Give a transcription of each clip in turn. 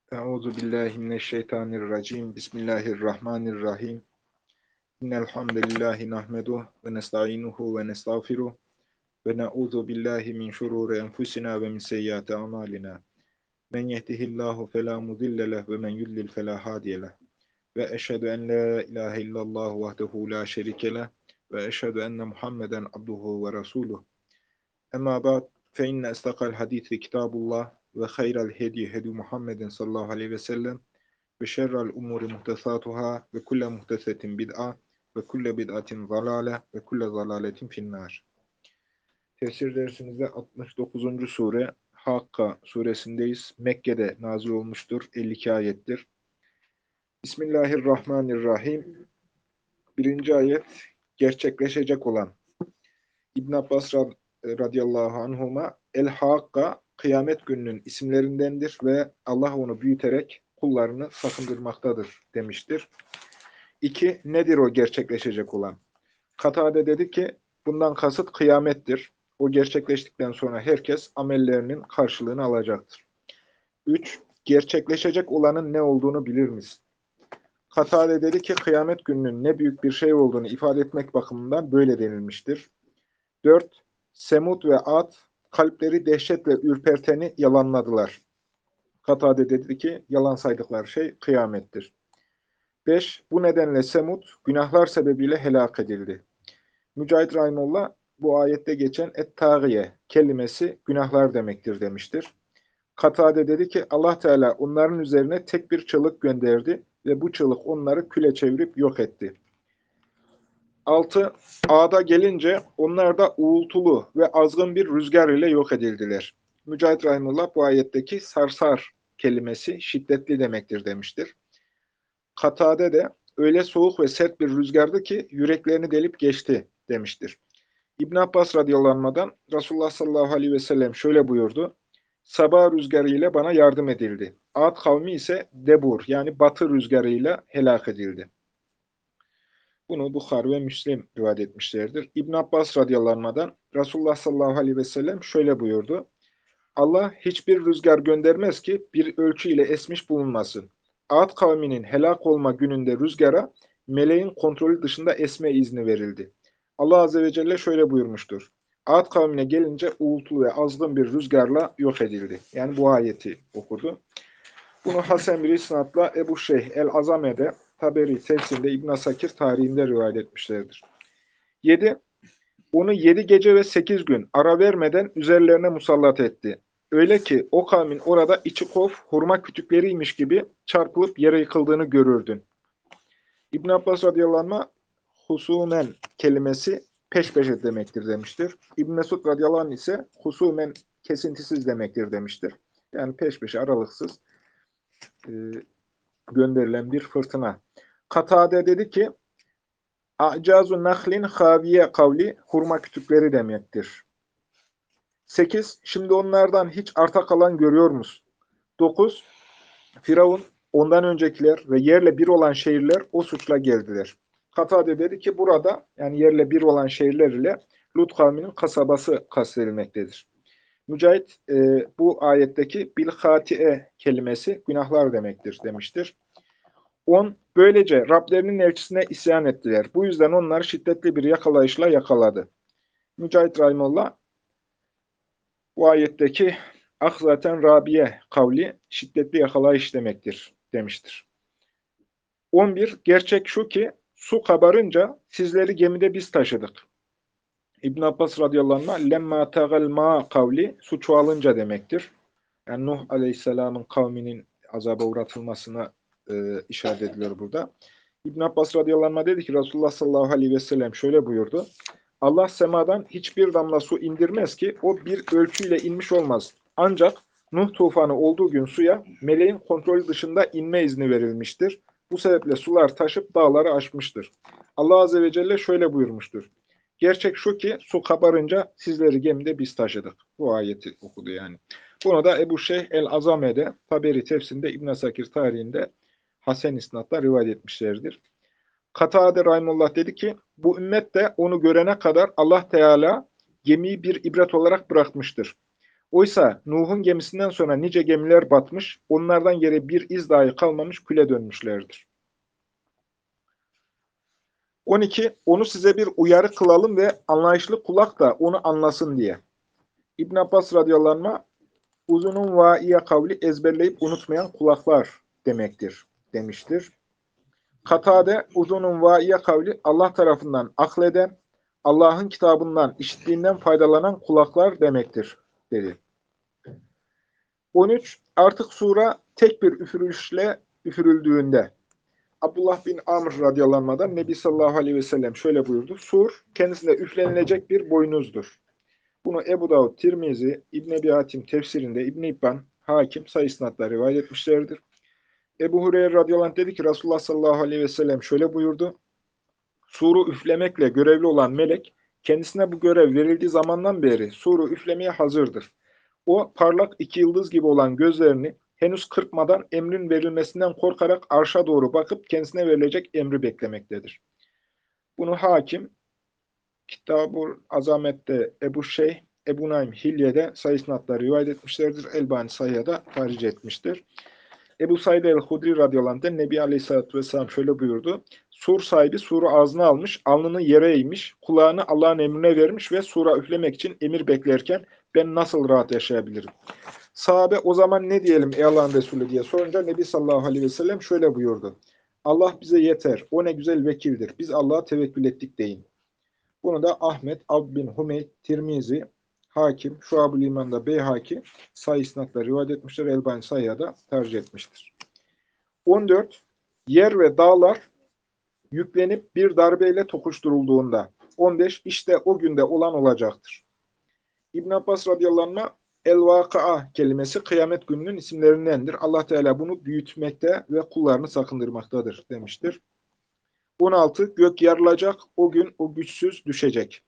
Euzu billahi mineşşeytanirracim. Bismillahirrahmanirrahim. İnnel hamdelellahi nahmeduhu ve nestainuhu ve nestağfiruh ve na'uzu billahi min şururi enfusina ve min seyyiati amalina. Men yehdihillahu fela mudille leh ve men yudlil fela hadiye leh. Ve eşhedü en la ilahe illallah vahdehu la şerike leh ve eşhedü enne Muhammeden abduhu ve resuluh. Emma ba'd fe inne istakal hadisi kitabullah ve hayral hedi hedi Muhammedin sallallahu aleyhi ve sellem ve şerrel umuri muhtesatuhâ ve kulle muhtesetin bid'a ve kulle bid'atin zalâle ve kulle zalâletin finnâr. Tefsir dersimizde 69. sure Hakka suresindeyiz. Mekke'de nazil olmuştur. 52 ayettir. Bismillahirrahmanirrahim. Birinci ayet gerçekleşecek olan. İbn Abbas radıyallahu anhuma El-Hakka kıyamet gününün isimlerindendir ve Allah onu büyüterek kullarını sakındırmaktadır demiştir. 2. Nedir o gerçekleşecek olan? Katade dedi ki, bundan kasıt kıyamettir. O gerçekleştikten sonra herkes amellerinin karşılığını alacaktır. 3. Gerçekleşecek olanın ne olduğunu bilir misin? Katade dedi ki, kıyamet gününün ne büyük bir şey olduğunu ifade etmek bakımından böyle denilmiştir. 4. Semud ve Ad kalpleri dehşetle ürperteni yalanladılar. Katade dedi ki, yalan saydıkları şey kıyamettir. 5. Bu nedenle Semud günahlar sebebiyle helak edildi. Mücahit Rahimullah bu ayette geçen et-tâgiye kelimesi günahlar demektir demiştir. Katade dedi ki Allah Teala onların üzerine tek bir çığlık gönderdi ve bu çığlık onları küle çevirip yok etti. 6. Ağda gelince onlar da uğultulu ve azgın bir rüzgar ile yok edildiler. Mücahit Rahimullah bu ayetteki sarsar kelimesi şiddetli demektir demiştir. Katade de öyle soğuk ve sert bir rüzgardı ki yüreklerini delip geçti demiştir. İbn Abbas radıyallahu anh'dan Resulullah sallallahu aleyhi ve sellem şöyle buyurdu. Sabah rüzgarı ile bana yardım edildi. Ad kavmi ise debur yani batı rüzgarı ile helak edildi. Bunu Bukhari ve Müslim rivayet etmişlerdir. İbn Abbas radıyallahu anh'dan Resulullah sallallahu aleyhi ve sellem şöyle buyurdu. Allah hiçbir rüzgar göndermez ki bir ölçü ile esmiş bulunmasın. Ad kavminin helak olma gününde rüzgara meleğin kontrolü dışında esme izni verildi. Allah Azze ve Celle şöyle buyurmuştur. Ad kavmine gelince uğultulu ve azgın bir rüzgarla yok edildi. Yani bu ayeti okudu. Bunu Hasan bir isnatla Ebu Şeyh el-Azame'de, Taberi tefsirinde, İbn Asakir tarihinde rivayet etmişlerdir. 7. Onu 7 gece ve 8 gün ara vermeden üzerlerine musallat etti. Öyle ki o kavmin orada içi kof, hurma kütükleriymiş gibi çarpılıp yere yıkıldığını görürdün. İbn Abbas radıyallahu anh husumen kelimesi peş peşe demektir demiştir. İbn Mesud radıyallahu anh ise husumen kesintisiz demektir demiştir. Yani peş peşe aralıksız gönderilen bir fırtına. Katade dedi ki A'cazu nahlin haviye kavli hurma kütükleri demektir. 8. Şimdi onlardan hiç arta kalan görüyor musun? 9. Firavun, ondan öncekiler ve yerle bir olan şehirler o suçla geldiler. Katade dedi ki burada yani yerle bir olan şehirler ile Lut kavminin kasabası kastedilmektedir. Mücahit bu ayetteki bilhati'e kelimesi günahlar demektir demiştir. 10. Böylece Rablerinin elçisine isyan ettiler. Bu yüzden onları şiddetli bir yakalayışla yakaladı. Mücahit Rahimullah bu ayetteki zaten Rabiye kavli şiddetli yakalayış demektir demiştir. 11. Gerçek şu ki su kabarınca sizleri gemide biz taşıdık. İbn Abbas radıyallahu anh lemma tagal ma kavli su çoğalınca demektir. Yani Nuh aleyhisselamın kavminin azaba uğratılmasına işaret ediliyor burada. İbn Abbas radıyallahu anh dedi ki Resulullah sallallahu aleyhi ve sellem şöyle buyurdu. Allah semadan hiçbir damla su indirmez ki o bir ölçüyle inmiş olmaz. Ancak Nuh tufanı olduğu gün suya meleğin kontrolü dışında inme izni verilmiştir. Bu sebeple sular taşıp dağları aşmıştır. Allah Azze ve Celle şöyle buyurmuştur. Gerçek şu ki su kabarınca sizleri gemide biz taşıdık. Bu ayeti okudu yani. Bunu da Ebu Şeyh el-Azame'de, Taberi tefsirinde, İbn Sakir tarihinde Hasen isnatla rivayet etmişlerdir. Katade Rahimullah dedi ki, bu ümmet de onu görene kadar Allah Teala gemiyi bir ibret olarak bırakmıştır. Oysa Nuh'un gemisinden sonra nice gemiler batmış, onlardan geri bir iz dahi kalmamış küle dönmüşlerdir. 12. Onu size bir uyarı kılalım ve anlayışlı kulak da onu anlasın diye. İbn Abbas radıyallahu anh, uzunun vaiye kavli ezberleyip unutmayan kulaklar demektir demiştir. Katade, uzunun vaiye kavli Allah tarafından akleden, Allah'ın kitabından, işittiğinden faydalanan kulaklar demektir dedi. 13. Artık sura tek bir üfürüşle üfürüldüğünde, Abdullah bin Amr radıyallahu anh'dan Nebi sallallahu aleyhi ve sellem şöyle buyurdu. Sur, kendisine üflenilecek bir boynuzdur. Bunu Ebu Davud, Tirmizi, İbn Ebi Hatim tefsirinde, İbn İbban, Hakim sayı isnatla rivayet etmişlerdir. Ebu Hureyre radıyallahu anh dedi ki Resulullah sallallahu aleyhi ve sellem şöyle buyurdu. Suru üflemekle görevli olan melek, kendisine bu görev verildiği zamandan beri suru üflemeye hazırdır. O parlak iki yıldız gibi olan gözlerini henüz kırpmadan emrin verilmesinden korkarak arşa doğru bakıp kendisine verilecek emri beklemektedir. Bunu Hakim, Kitab-ı Azamet'te Ebu Şeyh, Ebu Naim Hilye'de sayı isnatla rivayet etmişlerdir. Elbani sayıya da tercih etmiştir. Ebu Said el-Hudri radıyallahu anh'den Nebi Aleyhisselatü Vesselam şöyle buyurdu. Sur sahibi suru ağzına almış, alnını yere eğmiş, kulağını Allah'ın emrine vermiş ve sura üflemek için emir beklerken ben nasıl rahat yaşayabilirim? Sahabe o zaman ne diyelim ey Allah'ın Resulü diye sorunca Nebi sallallahu aleyhi ve sellem şöyle buyurdu. Allah bize yeter, o ne güzel vekildir, biz Allah'a tevekkül ettik deyin. Bunu da Ahmet, Ab bin Hümeyd, Tirmizi, Hakim, Şuab-ül İman'da Beyhaki sayı isnatla rivayet etmiştir. Elbani sayıya da tercih etmiştir. 14. Yer ve dağlar yüklenip bir darbeyle tokuşturulduğunda. 15. İşte o günde olan olacaktır. İbn Abbas radıyallahu anh, El-Vaka'a kelimesi kıyamet gününün isimlerindendir. Allah Teala bunu büyütmekte ve kullarını sakındırmaktadır demiştir. 16. Gök yarılacak, o gün o güçsüz düşecek.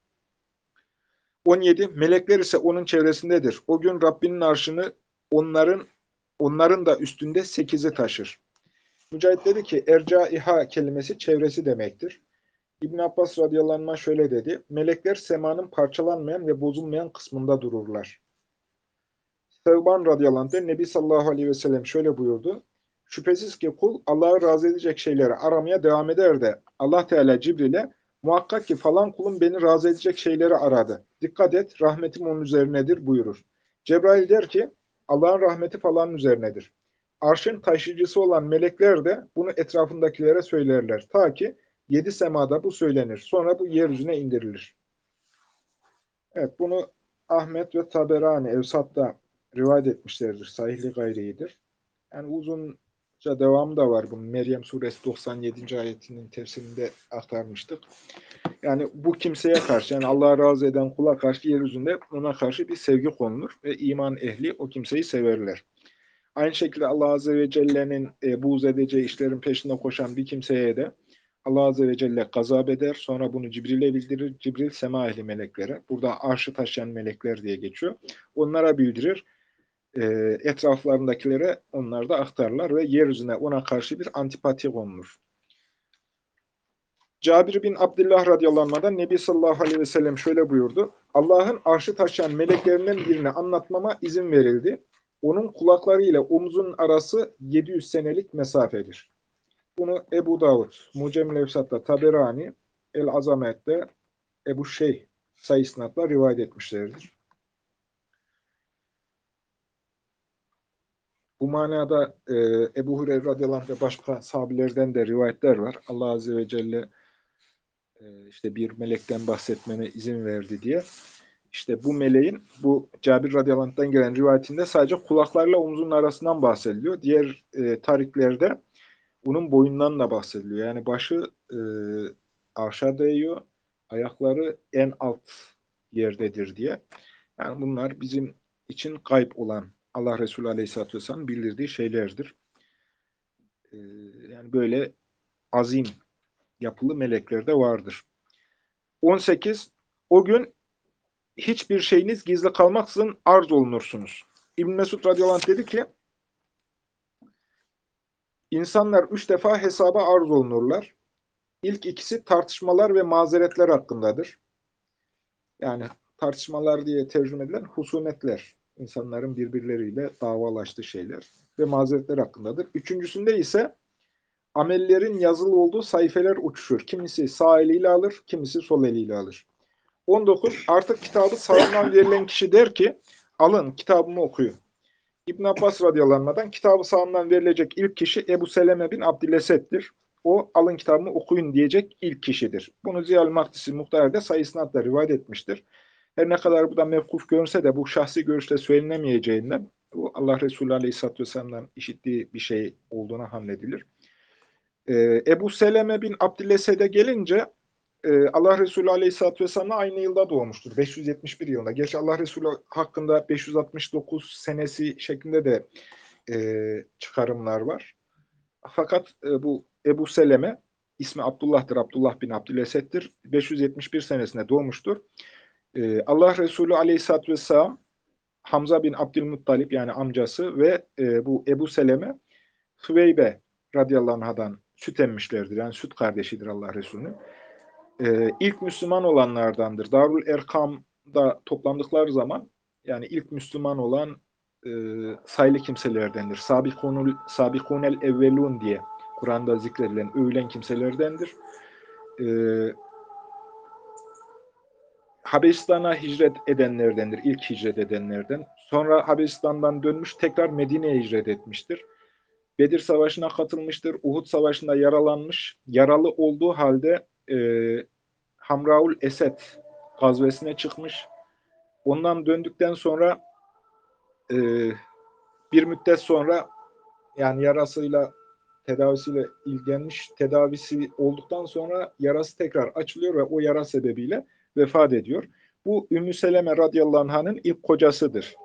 17. Melekler ise onun çevresindedir. O gün Rabbinin arşını onların da üstünde 8'i taşır. Mücahit dedi ki Ercaiha kelimesi çevresi demektir. İbn Abbas radıyallahu anh şöyle dedi. Melekler semanın parçalanmayan ve bozulmayan kısmında dururlar. Sevban radıyallahu anh Nebi sallallahu aleyhi ve sellem şöyle buyurdu. Şüphesiz ki kul Allah'ı razı edecek şeyleri aramaya devam eder de Allah Teala Cibril'e muhakkak ki falan kulum beni razı edecek şeyleri aradı. Dikkat et rahmetim onun üzerinedir buyurur. Cebrail der ki Allah'ın rahmeti falanın üzerinedir. Arşın taşıyıcısı olan melekler de bunu etrafındakilere söylerler. Ta ki 7 semada bu söylenir. Sonra bu yeryüzüne indirilir. Evet bunu Ahmet ve Taberani Evsat'ta rivayet etmişlerdir. Sahihli gayriyidir. Yani uzunca devamı da var bunun. Meryem suresi 97. ayetinin tefsirinde aktarmıştık. Yani bu kimseye karşı, yani Allah'a razı eden kula karşı yeryüzünde ona karşı bir sevgi konulur ve iman ehli o kimseyi severler. Aynı şekilde Allah Azze ve Celle'nin buğz edeceği işlerin peşinde koşan bir kimseye de Allah Azze ve Celle gazap eder. Sonra bunu Cibril'e bildirir. Cibril sema ehli meleklere. Burada arşı taşıyan melekler diye geçiyor. Onlara bildirir. Etraflarındakilere onlar da aktarlar ve yeryüzüne ona karşı bir antipati konulur. Cabir bin Abdullah radıyallahu anh'dan Nebi sallallahu aleyhi ve sellem şöyle buyurdu. Allah'ın arşı taşıyan meleklerinden birini anlatmama izin verildi. Onun kulakları ile omzunun arası 700 senelik mesafedir. Bunu Ebu Davud, Mucem-i Levsat'ta, Taberani, El-Azamet'te Ebu Şeyh sayısınatla rivayet etmişlerdir. Bu manada Ebu Hureyre radıyallahu anh ve başka sahabelerden de rivayetler var. Allah Azze ve Celle işte bir melekten bahsetmeme izin verdi diye. İşte bu meleğin bu Cabir radıyallahu anh'tan gelen rivayetinde sadece kulaklarıyla omzunun arasından bahsediliyor. Diğer tariklerde onun boyundan da bahsediliyor. Yani başı arşa değiyor, ayakları en alt yerdedir diye. Yani bunlar bizim için gayb olan Allah Resulü Aleyhisselatü Vesselam'ın bildirdiği şeylerdir. Yani böyle azim yapılı melekler de vardır. 18. O gün hiçbir şeyiniz gizli kalmaksızın arz olunursunuz. İbn Mesud radıyallahu anh dedi ki insanlar 3 defa hesaba arz olunurlar. İlk ikisi tartışmalar ve mazeretler hakkındadır. Yani tartışmalar diye tercüme edilen husumetler, insanların birbirleriyle davalaştığı şeyler ve mazeretler hakkındadır. Üçüncüsünde ise amellerin yazılı olduğu sayfeler uçuşur. Kimisi sağ eliyle alır, kimisi sol eliyle alır. 19. Artık kitabı sağından verilen kişi der ki, alın kitabımı okuyun. İbn Abbas radıyallahu anh'dan kitabı sağından verilecek ilk kişi Ebu Seleme bin Abdülesed'dir. O alın kitabımı okuyun diyecek ilk kişidir. Bunu Ziyal Mahdisi Muhtar'da sayısınatla rivayet etmiştir. Her ne kadar bu da mevkuf görünse de bu şahsi görüşte söylenemeyeceğinden bu Allah Resulü Aleyhisselatü Vesselam'dan işittiği bir şey olduğuna hamledilir. Ebu Seleme bin Abdülesed'e gelince Allah Resulü Aleyhisselatü Vesselam'la aynı yılda doğmuştur. 571 yılında. Gerçi Allah Resulü hakkında 569 senesi şeklinde de çıkarımlar var. Fakat bu Ebu Seleme ismi Abdullah'tır. Abdullah bin Abdülesed'dir. 571 senesinde doğmuştur. Allah Resulü Aleyhisselatü Vesselam Hamza bin Abdülmuttalip yani amcası ve bu Ebu Seleme Hüveybe radıyallahu anh'dan süt emmişlerdir. Yani süt kardeşidir Allah Resulü'nün. İlk Müslüman olanlardandır. Darul Erkam'da toplandıkları zaman yani ilk Müslüman olan sayılı kimselerdendir. Sabikunel evvelun diye Kur'an'da zikredilen, övülen kimselerdendir. Habeşistan'a hicret edenlerdendir. İlk hicret edenlerden. Sonra Habeşistan'dan dönmüş tekrar Medine'ye hicret etmiştir. Bedir Savaşı'na katılmıştır. Uhud Savaşı'nda yaralanmış. Yaralı olduğu halde Hamraul Esed gazvesine çıkmış. Ondan döndükten sonra bir müddet sonra yani yarasıyla tedavisiyle ilgilenmiş. Tedavisi olduktan sonra yarası tekrar açılıyor ve o yara sebebiyle vefat ediyor. Bu Ümmü Seleme radıyallahu anh'ın ilk kocasıdır.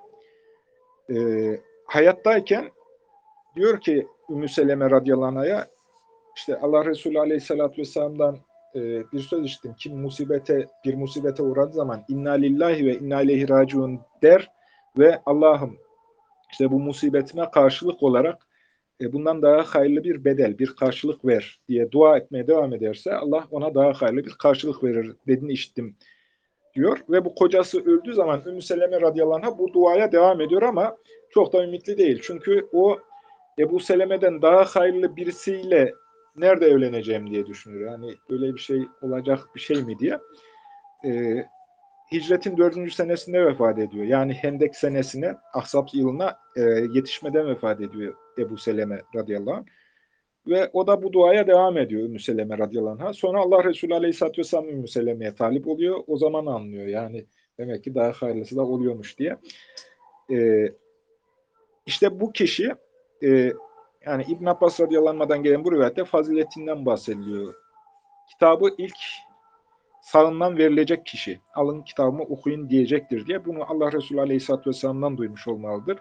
Hayattayken diyor ki Ümmü Seleme radıyallahu anh'a işte Allah Resulü aleyhissalatü vesselam'dan bir söz işittim. Kim bir musibete uğradığı zaman inna lillahi ve inna ileyhi raciun der ve Allah'ım işte bu musibetime karşılık olarak bundan daha hayırlı bir bedel, bir karşılık ver diye dua etmeye devam ederse Allah ona daha hayırlı bir karşılık verir dediğini işittim diyor. Ve bu kocası öldüğü zaman Ümmü Seleme radıyallahu anh'a bu duaya devam ediyor ama çok da ümitli değil. Çünkü o Ebu Seleme'den daha hayırlı birisiyle nerede evleneceğim diye düşünüyor. Yani böyle bir şey olacak bir şey mi diye. Hicretin 4. senesinde vefat ediyor. Yani Hendek senesine, Ahzab yılına yetişmeden vefat ediyor Ebu Seleme radıyallahu anh. Ve o da bu duaya devam ediyor Ümmü Seleme radıyallahu anh'a. Sonra Allah Resulü aleyhisselatü vesselam Ümmü Seleme'ye talip oluyor. O zaman anlıyor yani demek ki daha hayırlısı da oluyormuş diye. İşte bu kişi yani İbn Abbas radıyallahu anh'dan gelen bu rivayette faziletinden bahsediliyor. Kitabı ilk sağından verilecek kişi, alın kitabımı okuyun diyecektir diye bunu Allah Resulü aleyhisselatü vesselam'dan duymuş olmalıdır.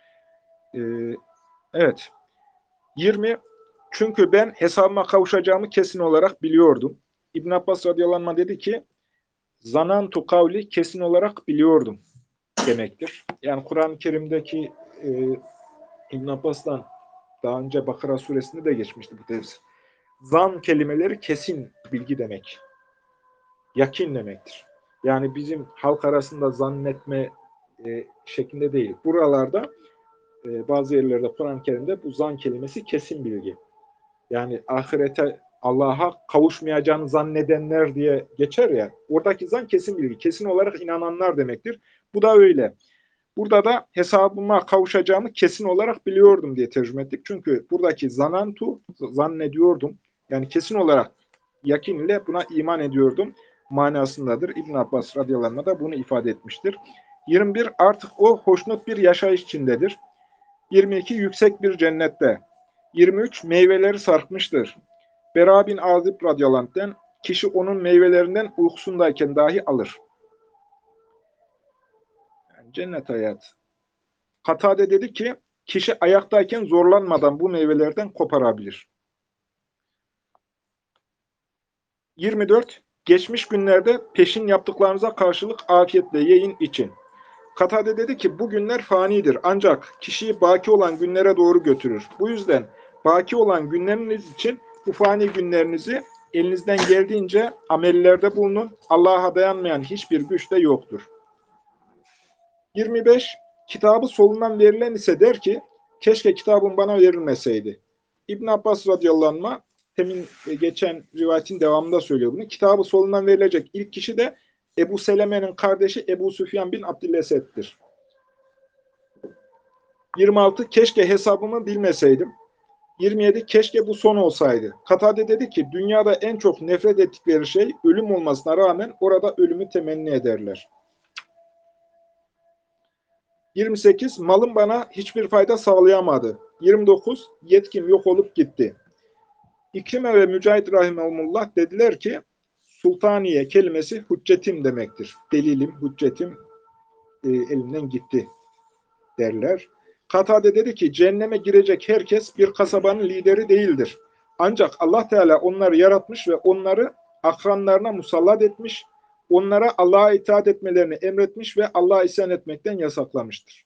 Evet. 20. Çünkü ben hesabıma kavuşacağımı kesin olarak biliyordum. İbn Abbas radıyallahu anh dedi ki zanantu kavli kesin olarak biliyordum demektir. Yani Kur'an-ı Kerim'deki İbn Abbas'tan daha önce Bakara suresinde de geçmişti bu tefsir. Zan kelimeleri kesin bilgi demek. Yakin demektir. Yani bizim halk arasında zannetme şeklinde değil. Buralarda bazı yerlerde Kur'an-ı Kerim'de bu zan kelimesi kesin bilgi. Yani ahirete Allah'a kavuşmayacağını zannedenler diye geçer ya. Oradaki zan kesin bilgi. Kesin olarak inananlar demektir. Bu da öyle. Burada da hesabıma kavuşacağımı kesin olarak biliyordum diye tercüme ettik. Çünkü buradaki zanantu, zannediyordum. Yani kesin olarak yakin ile buna iman ediyordum manasındadır. İbn Abbas radıyallahu anh da bunu ifade etmiştir. 21. Artık o hoşnut bir yaşayış içindedir. 22. Yüksek bir cennette. 23. Meyveleri sarkmıştır. Bera bin Azib radıyallahu anh'ten kişi onun meyvelerinden uykusundayken dahi alır. Yani cennet hayatı. Katade dedi ki kişi ayaktayken zorlanmadan bu meyvelerden koparabilir. 24. Geçmiş günlerde peşin yaptıklarınıza karşılık afiyetle yiyin için. Katade dedi ki bu günler fanidir ancak kişiyi baki olan günlere doğru götürür. Bu yüzden baki olan günleriniz için bu fani günlerinizi elinizden geldiğince amellerde bulunun. Allah'a dayanmayan hiçbir güç de yoktur. 25. Kitabı solundan verilen ise der ki, keşke kitabım bana verilmeseydi. İbn Abbas radıyallahu anh, temin geçen rivayetin devamında söylüyor bunu. Kitabı solundan verilecek ilk kişi de Ebu Seleme'nin kardeşi Ebu Süfyan bin Abdülesed'dir. 26. Keşke hesabımı bilmeseydim. 27. Keşke bu son olsaydı. Katade dedi ki, dünyada en çok nefret ettikleri şey ölüm olmasına rağmen orada ölümü temenni ederler. 28. Malım bana hiçbir fayda sağlayamadı. 29. Yetkim yok olup gitti. İkrime ve Mücahit rahimehumullah dediler ki, sultaniye kelimesi hüccetim demektir. Delilim, hüccetim elimden gitti derler. Katade dedi ki, cehenneme girecek herkes bir kasabanın lideri değildir. Ancak Allah Teala onları yaratmış ve onları akranlarına musallat etmiş, onlara Allah'a itaat etmelerini emretmiş ve Allah'a isyan etmekten yasaklamıştır.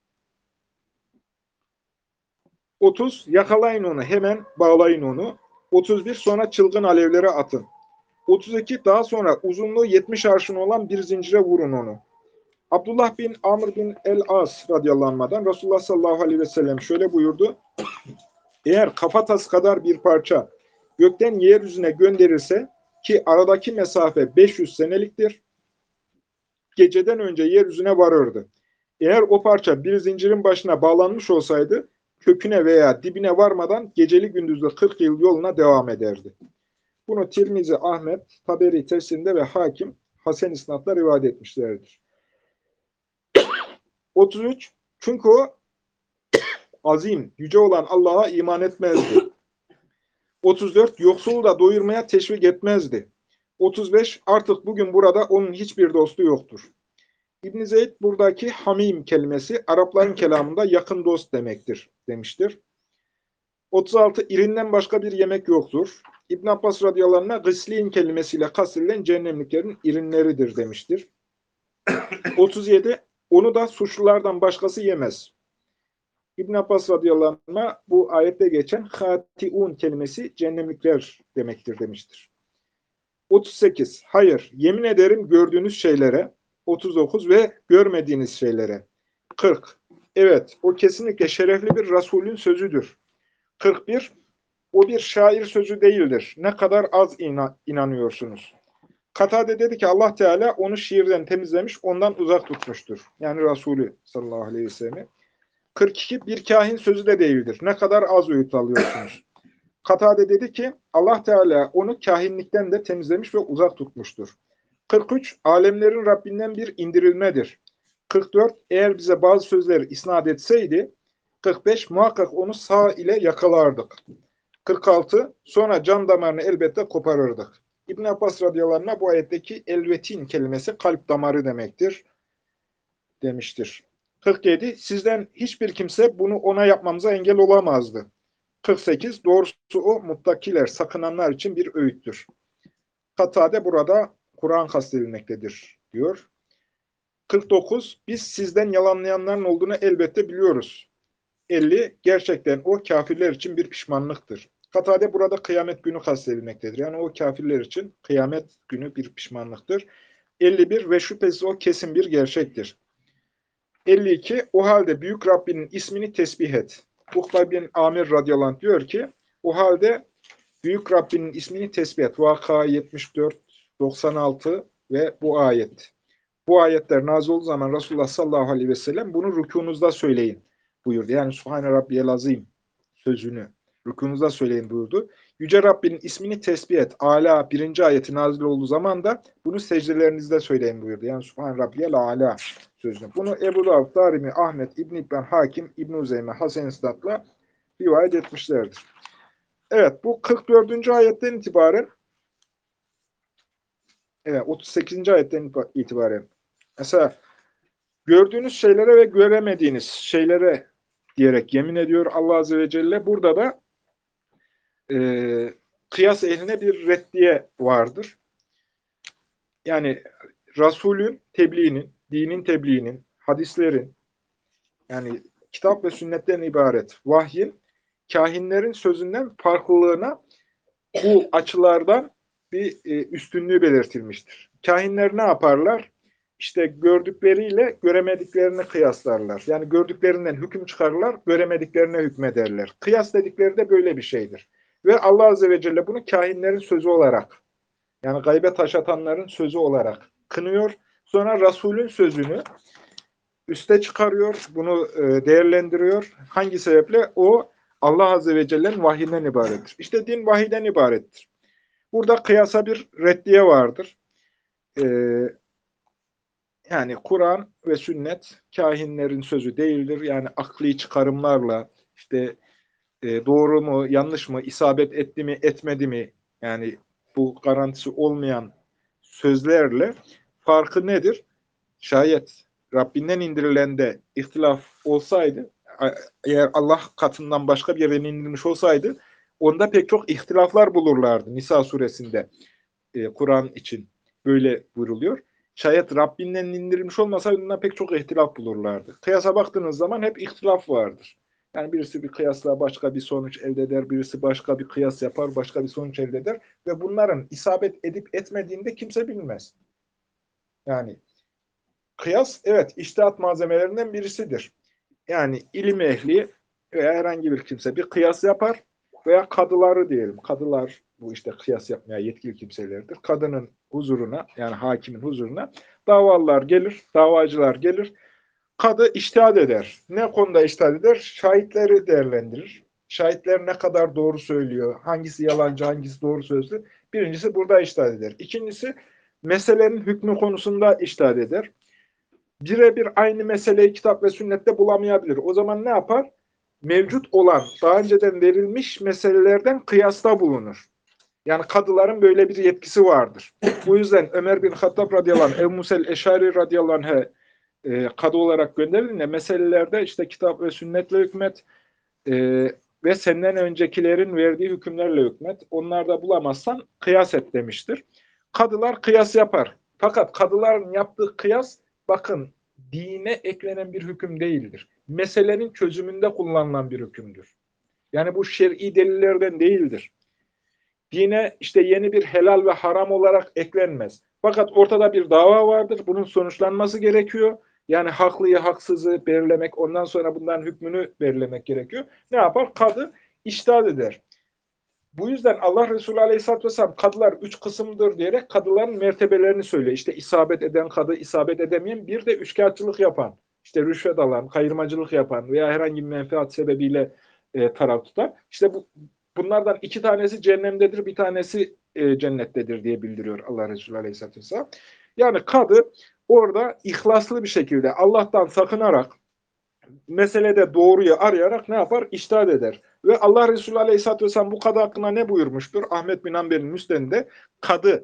30. Yakalayın onu, hemen bağlayın onu. 31. Sonra çılgın alevlere atın. 32. Daha sonra uzunluğu 70 arşın olan bir zincire vurun onu. Abdullah bin Amr bin el-As radıyallahu anh'dan Resulullah sallallahu aleyhi ve sellem şöyle buyurdu. Eğer kafatası kadar bir parça gökten yeryüzüne gönderirse ki aradaki mesafe 500 seneliktir, geceden önce yeryüzüne varırdı. Eğer o parça bir zincirin başına bağlanmış olsaydı, köküne veya dibine varmadan geceli gündüzlü 40 yıl yoluna devam ederdi. Bunu Tirmizi, Ahmet, Taberi tefsirinde ve Hakim Hasen isnatla rivayet etmişlerdir. 33. Çünkü o azim, yüce olan Allah'a iman etmezdi. 34. Yoksulu da doyurmaya teşvik etmezdi. 35. Artık bugün burada onun hiçbir dostu yoktur. İbn Zeyd buradaki hamim kelimesi Arapların kelamında yakın dost demektir demiştir. 36. İrinden başka bir yemek yoktur. İbn Abbas radıyallahu anh gıslin kelimesiyle kastedilen cehennemliklerin irinleridir demiştir. 37. Onu da suçlulardan başkası yemez. İbn Abbas radıyallahu anh bu ayette geçen hatiun kelimesi cehennemlikler demektir demiştir. 38. Hayır, yemin ederim gördüğünüz şeylere. 39. Ve görmediğiniz şeylere. 40. Evet, o kesinlikle şerefli bir Resulün sözüdür. 41. O bir şair sözü değildir. Ne kadar az inanıyorsunuz. Katade dedi ki Allah Teala onu şiirden temizlemiş, ondan uzak tutmuştur. Yani Resulü sallallahu aleyhi ve sellem. 42. Bir kahin sözü de değildir. Ne kadar az öğüt alıyorsunuz. Katade dedi ki Allah Teala onu kahinlikten de temizlemiş ve uzak tutmuştur. 43. Alemlerin Rabbinden bir indirilmedir. 44. Eğer bize bazı sözleri isnat etseydi 45. Muhakkak onu sağ ile yakalardık. 46. Sonra can damarını elbette koparırdık. İbn Abbas radıyallahu anh bu ayetteki elvetin kelimesi kalp damarı demektir demiştir. 47. Sizden hiçbir kimse bunu ona yapmamıza engel olamazdı. 48. Doğrusu o muttakiler, sakınanlar için bir öğüttür. Katade burada Kur'an kastedilmektedir diyor. 49. Biz sizden yalanlayanların olduğunu elbette biliyoruz. 50. Gerçekten o kafirler için bir pişmanlıktır. Katade burada kıyamet günü kastedilmektedir. Yani o kafirler için kıyamet günü bir pişmanlıktır. 51. Ve şüphesiz o kesin bir gerçektir. 52. O halde büyük Rabbinin ismini tesbih et. Ukba bin Amir radıyallahu anh diyor ki o halde büyük Rabbinin ismini tesbih et. Vaka 74, 96 ve bu ayet. Bu ayetler nazil olduğu zaman Resulullah sallallahu aleyhi ve sellem bunu rükûnuzda söyleyin buyurdu. Yani Subhane Rabbiyel Azim sözünü rükûnuzda söyleyin buyurdu. Yüce Rabbinin ismini tesbih et. Ala 1. ayeti nazil olduğu zaman da bunu secdelerinizde söyleyin buyurdu. Yani Subhane Rabbiyel Ala sözünü. Bunu Ebu Davud, Darimi, Ahmet, İbn İbn Hakim, İbn Uzeyme, Hasan İsnat'la rivayet etmişlerdir. Evet, bu 44. ayetten itibaren 38. ayetten itibaren mesela gördüğünüz şeylere ve göremediğiniz şeylere diyerek yemin ediyor Allah Azze ve Celle. Burada da kıyas ehline bir reddiye vardır. Yani Resulün tebliğinin, dinin tebliğinin, hadislerin, yani kitap ve sünnetten ibaret vahyin, kahinlerin sözünden farklılığına bu açılardan bir üstünlüğü belirtilmiştir. Kahinler ne yaparlar? işte gördükleriyle göremediklerini kıyaslarlar. Yani gördüklerinden hüküm çıkarırlar, göremediklerine hükmederler. Kıyas dedikleri de böyle bir şeydir. Ve Allah Azze ve Celle bunu kahinlerin sözü olarak, yani gaybe taş atanların sözü olarak kınıyor. Sonra Resul'ün sözünü üste çıkarıyor, bunu değerlendiriyor. Hangi sebeple? O Allah Azze ve Celle'nin vahyinden ibarettir. İşte din vahiden ibarettir. Burada kıyasa bir reddiye vardır. E, Yani Kur'an ve sünnet kahinlerin sözü değildir. Yani akli çıkarımlarla işte doğru mu, yanlış mı, isabet etti mi, etmedi mi? Yani bu garantisi olmayan sözlerle farkı nedir? Şayet Rabbinden indirilende ihtilaf olsaydı, eğer Allah katından başka bir yerden indirilmiş olsaydı, onda pek çok ihtilaflar bulurlardı. Nisa suresinde Kur'an için böyle buyruluyor. Şayet Rabbinden indirilmiş olmasaydı ondan pek çok ihtilaf bulurlardı. Kıyasa baktığınız zaman hep ihtilaf vardır. Yani birisi bir kıyasla başka bir sonuç elde eder, birisi başka bir kıyas yapar, başka bir sonuç elde eder ve bunların isabet edip etmediğini de kimse bilmez. Yani kıyas, evet, içtihat malzemelerinden birisidir. Yani ilim ehli veya herhangi bir kimse bir kıyas yapar veya kadıları diyelim. Kadılar bu işte kıyas yapmaya yetkili kimselerdir. Kadının huzuruna, yani hakimin huzuruna davalılar gelir, davacılar gelir. Kadı içtihad eder. Ne konuda içtihad eder? Şahitleri değerlendirir. Şahitler ne kadar doğru söylüyor, hangisi yalancı, hangisi doğru sözlü. Birincisi burada içtihad eder. İkincisi meselenin hükmü konusunda içtihad eder. Birebir aynı meseleyi kitap ve sünnette bulamayabilir. O zaman ne yapar? Mevcut olan, daha önceden verilmiş meselelerden kıyasta bulunur. Yani kadıların böyle bir yetkisi vardır. Bu yüzden Ömer bin Hattab radıyallahu anh, Ebu Musel Eşari radıyallahu anh'e kadı olarak gönderildiğinde meselelerde işte kitap ve sünnetle hükmet e, ve senden öncekilerin verdiği hükümlerle hükmet. Onlarda bulamazsan kıyas et demiştir. Kadılar kıyas yapar. Fakat kadıların yaptığı kıyas, bakın, dine eklenen bir hüküm değildir. Meselenin çözümünde kullanılan bir hükümdür. Yani bu şer'i delillerden değildir. Dine işte yeni bir helal ve haram olarak eklenmez. Fakat ortada bir dava vardır. Bunun sonuçlanması gerekiyor. Yani haklıyı, haksızı belirlemek, ondan sonra bundan hükmünü belirlemek gerekiyor. Ne yapar? Kadı içtihat eder. Bu yüzden Allah Resulü Aleyhisselatü Vesselam kadılar üç kısımdır diyerek kadıların mertebelerini söylüyor. İşte isabet eden kadı, isabet edemeyen, bir de üçkağıtçılık yapan, işte rüşvet alan, kayırmacılık yapan veya herhangi bir menfaat sebebiyle taraf tutan. İşte bunlardan iki tanesi cehennemdedir, bir tanesi cennettedir diye bildiriyor Allah Resulü Aleyhisselatü Vesselam. Yani kadı orada ihlaslı bir şekilde Allah'tan sakınarak, meselede doğruyu arayarak ne yapar? İçtihat eder. Ve Allah Resulü Aleyhisselatü Vesselam bu kadı hakkında ne buyurmuştur? Ahmet bin Hanbel'in müsnedinde kadı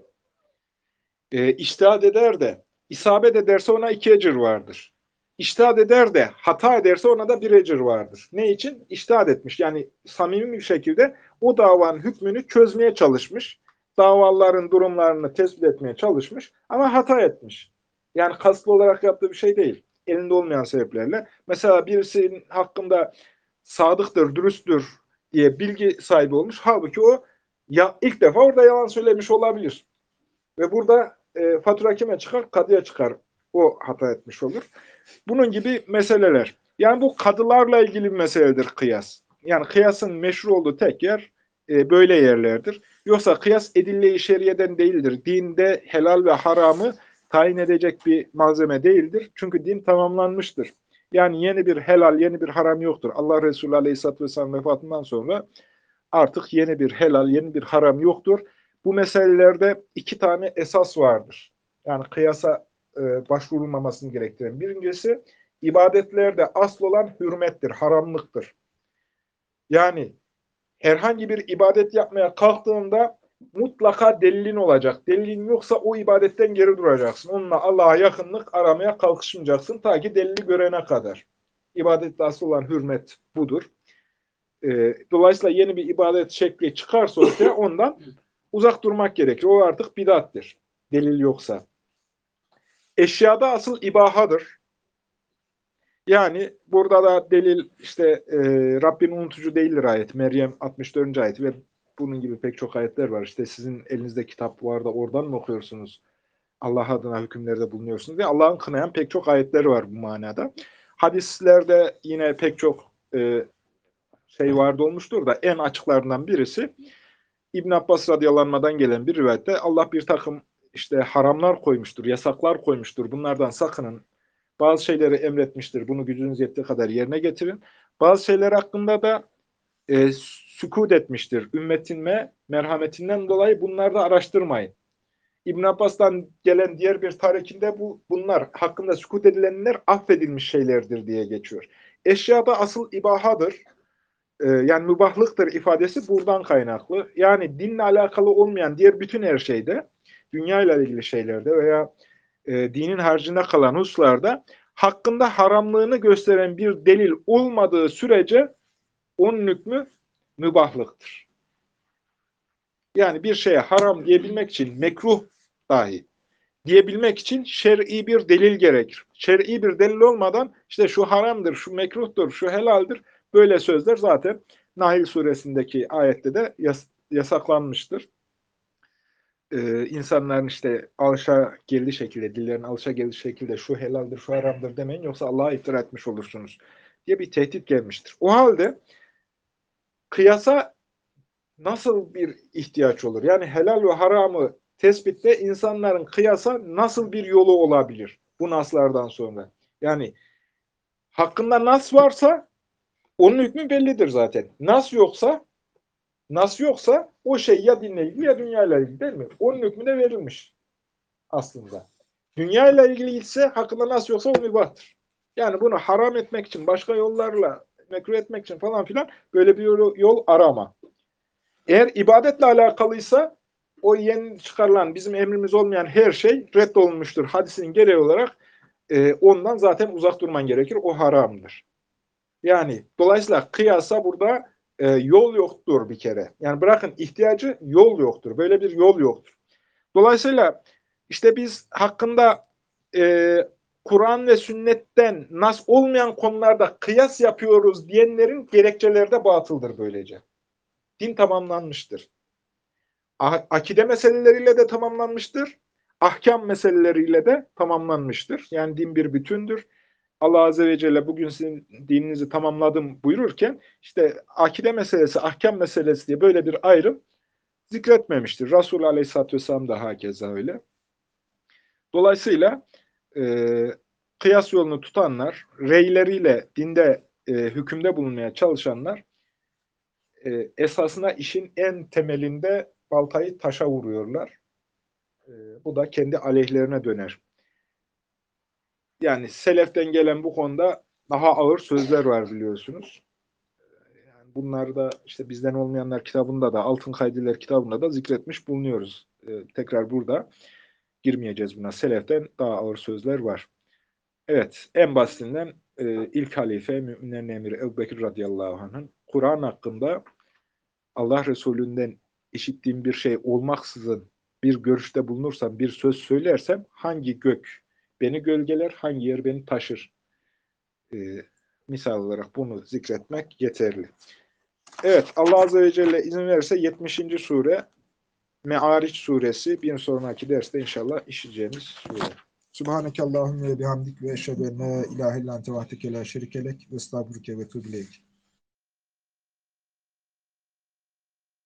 içtihat eder de isabet ederse ona 2 ecir vardır. İçtihat eder de hata ederse ona da 1 ecir vardır. Ne için? İçtihat etmiş. Yani samimi bir şekilde o davanın hükmünü çözmeye çalışmış. Davaların durumlarını tespit etmeye çalışmış ama hata etmiş. Yani kasıtlı olarak yaptığı bir şey değil. Elinde olmayan sebeplerle. Mesela birisinin hakkında sadıktır, dürüsttür diye bilgi sahibi olmuş. Halbuki o ya ilk defa orada yalan söylemiş olabilir. Ve burada fatura kime çıkar? Kadıya çıkar. O hata etmiş olur. Bunun gibi meseleler. Yani bu kadılarla ilgili bir meseledir kıyas. Yani kıyasın meşru olduğu tek yer böyle yerlerdir. Yoksa kıyas edille-i şeriyeden değildir. Dinde helal ve haramı tayin edecek bir malzeme değildir. Çünkü din tamamlanmıştır. Yani yeni bir helal, yeni bir haram yoktur. Allah Resulü Aleyhisselatü Vesselam vefatından sonra artık yeni bir helal, yeni bir haram yoktur. Bu meselelerde iki tane esas vardır. Yani kıyasa başvurulmamasını gerektiren. Birincisi, ibadetlerde asıl olan hürmettir, haramlıktır. Yani herhangi bir ibadet yapmaya kalktığında mutlaka delilin olacak. Delilin yoksa o ibadetten geri duracaksın. Onunla Allah'a yakınlık aramaya kalkışmayacaksın ta ki delili görene kadar. İbadette asıl olan hürmet budur. Dolayısıyla yeni bir ibadet şekli çıkarsa ortaya ondan uzak durmak gerekir. O artık bidattir. Delil yoksa. Eşyada asıl ibahadır. Yani burada da delil işte Rabbin unutucu değildir ayet. Meryem 64. ayet ve bunun gibi pek çok ayetler var. İşte sizin elinizde kitap var da oradan mı okuyorsunuz Allah adına hükümlerde bulunuyorsunuz diye Allah'ın kınayan pek çok ayetleri var bu manada. Hadislerde yine pek çok şey vardı olmuştur da en açıklarından birisi İbn Abbas radıyallahu anh'dan gelen bir rivayette Allah bir takım işte haramlar koymuştur, yasaklar koymuştur. Bunlardan sakının. Bazı şeyleri emretmiştir. Bunu gücünüz yettiği kadar yerine getirin. Bazı şeyler hakkında da sükût etmiştir. Ümmetin merhametinden dolayı bunları da araştırmayın. İbn Abbas'tan gelen diğer bir tarikinde bunlar hakkında sükût edilenler affedilmiş şeylerdir diye geçiyor. Eşyada asıl ibahadır. Yani mübahlıktır ifadesi buradan kaynaklı. Yani dinle alakalı olmayan diğer bütün her şeyde, dünya ile ilgili şeylerde veya dinin haricinde kalan hususlarda hakkında haramlığını gösteren bir delil olmadığı sürece onun hükmü mübahlıktır. Yani bir şeye haram diyebilmek için mekruh dahi diyebilmek için şer'i bir delil gerekir. Şer'i bir delil olmadan işte şu haramdır, şu mekruhtur, şu helaldir böyle sözler zaten Nahl suresindeki ayette de yasaklanmıştır. İnsanların işte alışageldiği şekilde, dillerin alışageldiği şekilde şu helaldir, şu haramdır demeyin yoksa Allah'a iftira etmiş olursunuz diye bir tehdit gelmiştir. O halde kıyasa nasıl bir ihtiyaç olur? Yani helal ve haramı tespitte insanların kıyasa nasıl bir yolu olabilir bu naslardan sonra? Yani hakkında nas varsa onun hükmü bellidir zaten. Nas yoksa o şey ya dinle ilgili ya dünya ile ilgili değil mi? Onun hükmü de verilmiş aslında. Dünya ile ilgili ise hakkında nas yoksa o mübahtır. Yani bunu haram etmek için başka yollarla mekruh etmek için falan filan böyle bir yol arama. Eğer ibadetle alakalıysa o yeni çıkarılan bizim emrimiz olmayan her şey reddolunmuştur. Hadisin gereği olarak ondan zaten uzak durman gerekir. O haramdır. Yani dolayısıyla kıyasa burada yol yoktur bir kere. Yani bırakın ihtiyacı yol yoktur. Böyle bir yol yoktur. Dolayısıyla işte biz hakkında Kur'an ve sünnetten nas olmayan konularda kıyas yapıyoruz diyenlerin gerekçeleri de batıldır böylece. Din tamamlanmıştır. Akide meseleleriyle de tamamlanmıştır. Ahkam meseleleriyle de tamamlanmıştır. Yani din bir bütündür. Allah Azze ve Celle bugün sizin dininizi tamamladım buyururken işte akide meselesi, ahkam meselesi diye böyle bir ayrım zikretmemiştir. Resulullah Aleyhisselatü Vesselam da hakeza öyle. Dolayısıyla kıyas yolunu tutanlar, reyleriyle dinde hükümde bulunmaya çalışanlar esasında işin en temelinde baltayı taşa vuruyorlar. Bu da kendi aleyhlerine döner. Yani seleften gelen bu konuda daha ağır sözler var biliyorsunuz. Yani bunları da işte bizden olmayanlar kitabında da Altın Kaydiler kitabında da zikretmiş bulunuyoruz. Tekrar burada girmeyeceğiz buna. Seleften daha ağır sözler var. Evet, en basitinden ilk halife müminlerin emiri Ebubekir radıyallahu anh'ın Kur'an hakkında Allah Resulü'nden işittiğim bir şey olmaksızın bir görüşte bulunursam, bir söz söylersem hangi gök beni gölgeler, hangi yer beni taşır? E, misal olarak bunu zikretmek yeterli. Evet, Allah Azze ve Celle izin verirse 70. sure Me'ariç suresi bir sonraki derste inşallah işleyeceğimiz sure. Subhaneke Allahümme ve bihamdik ve eşhedü en la ilahe illan tevahdike la şerikelek ve estağfurüke ve tuğbileyk.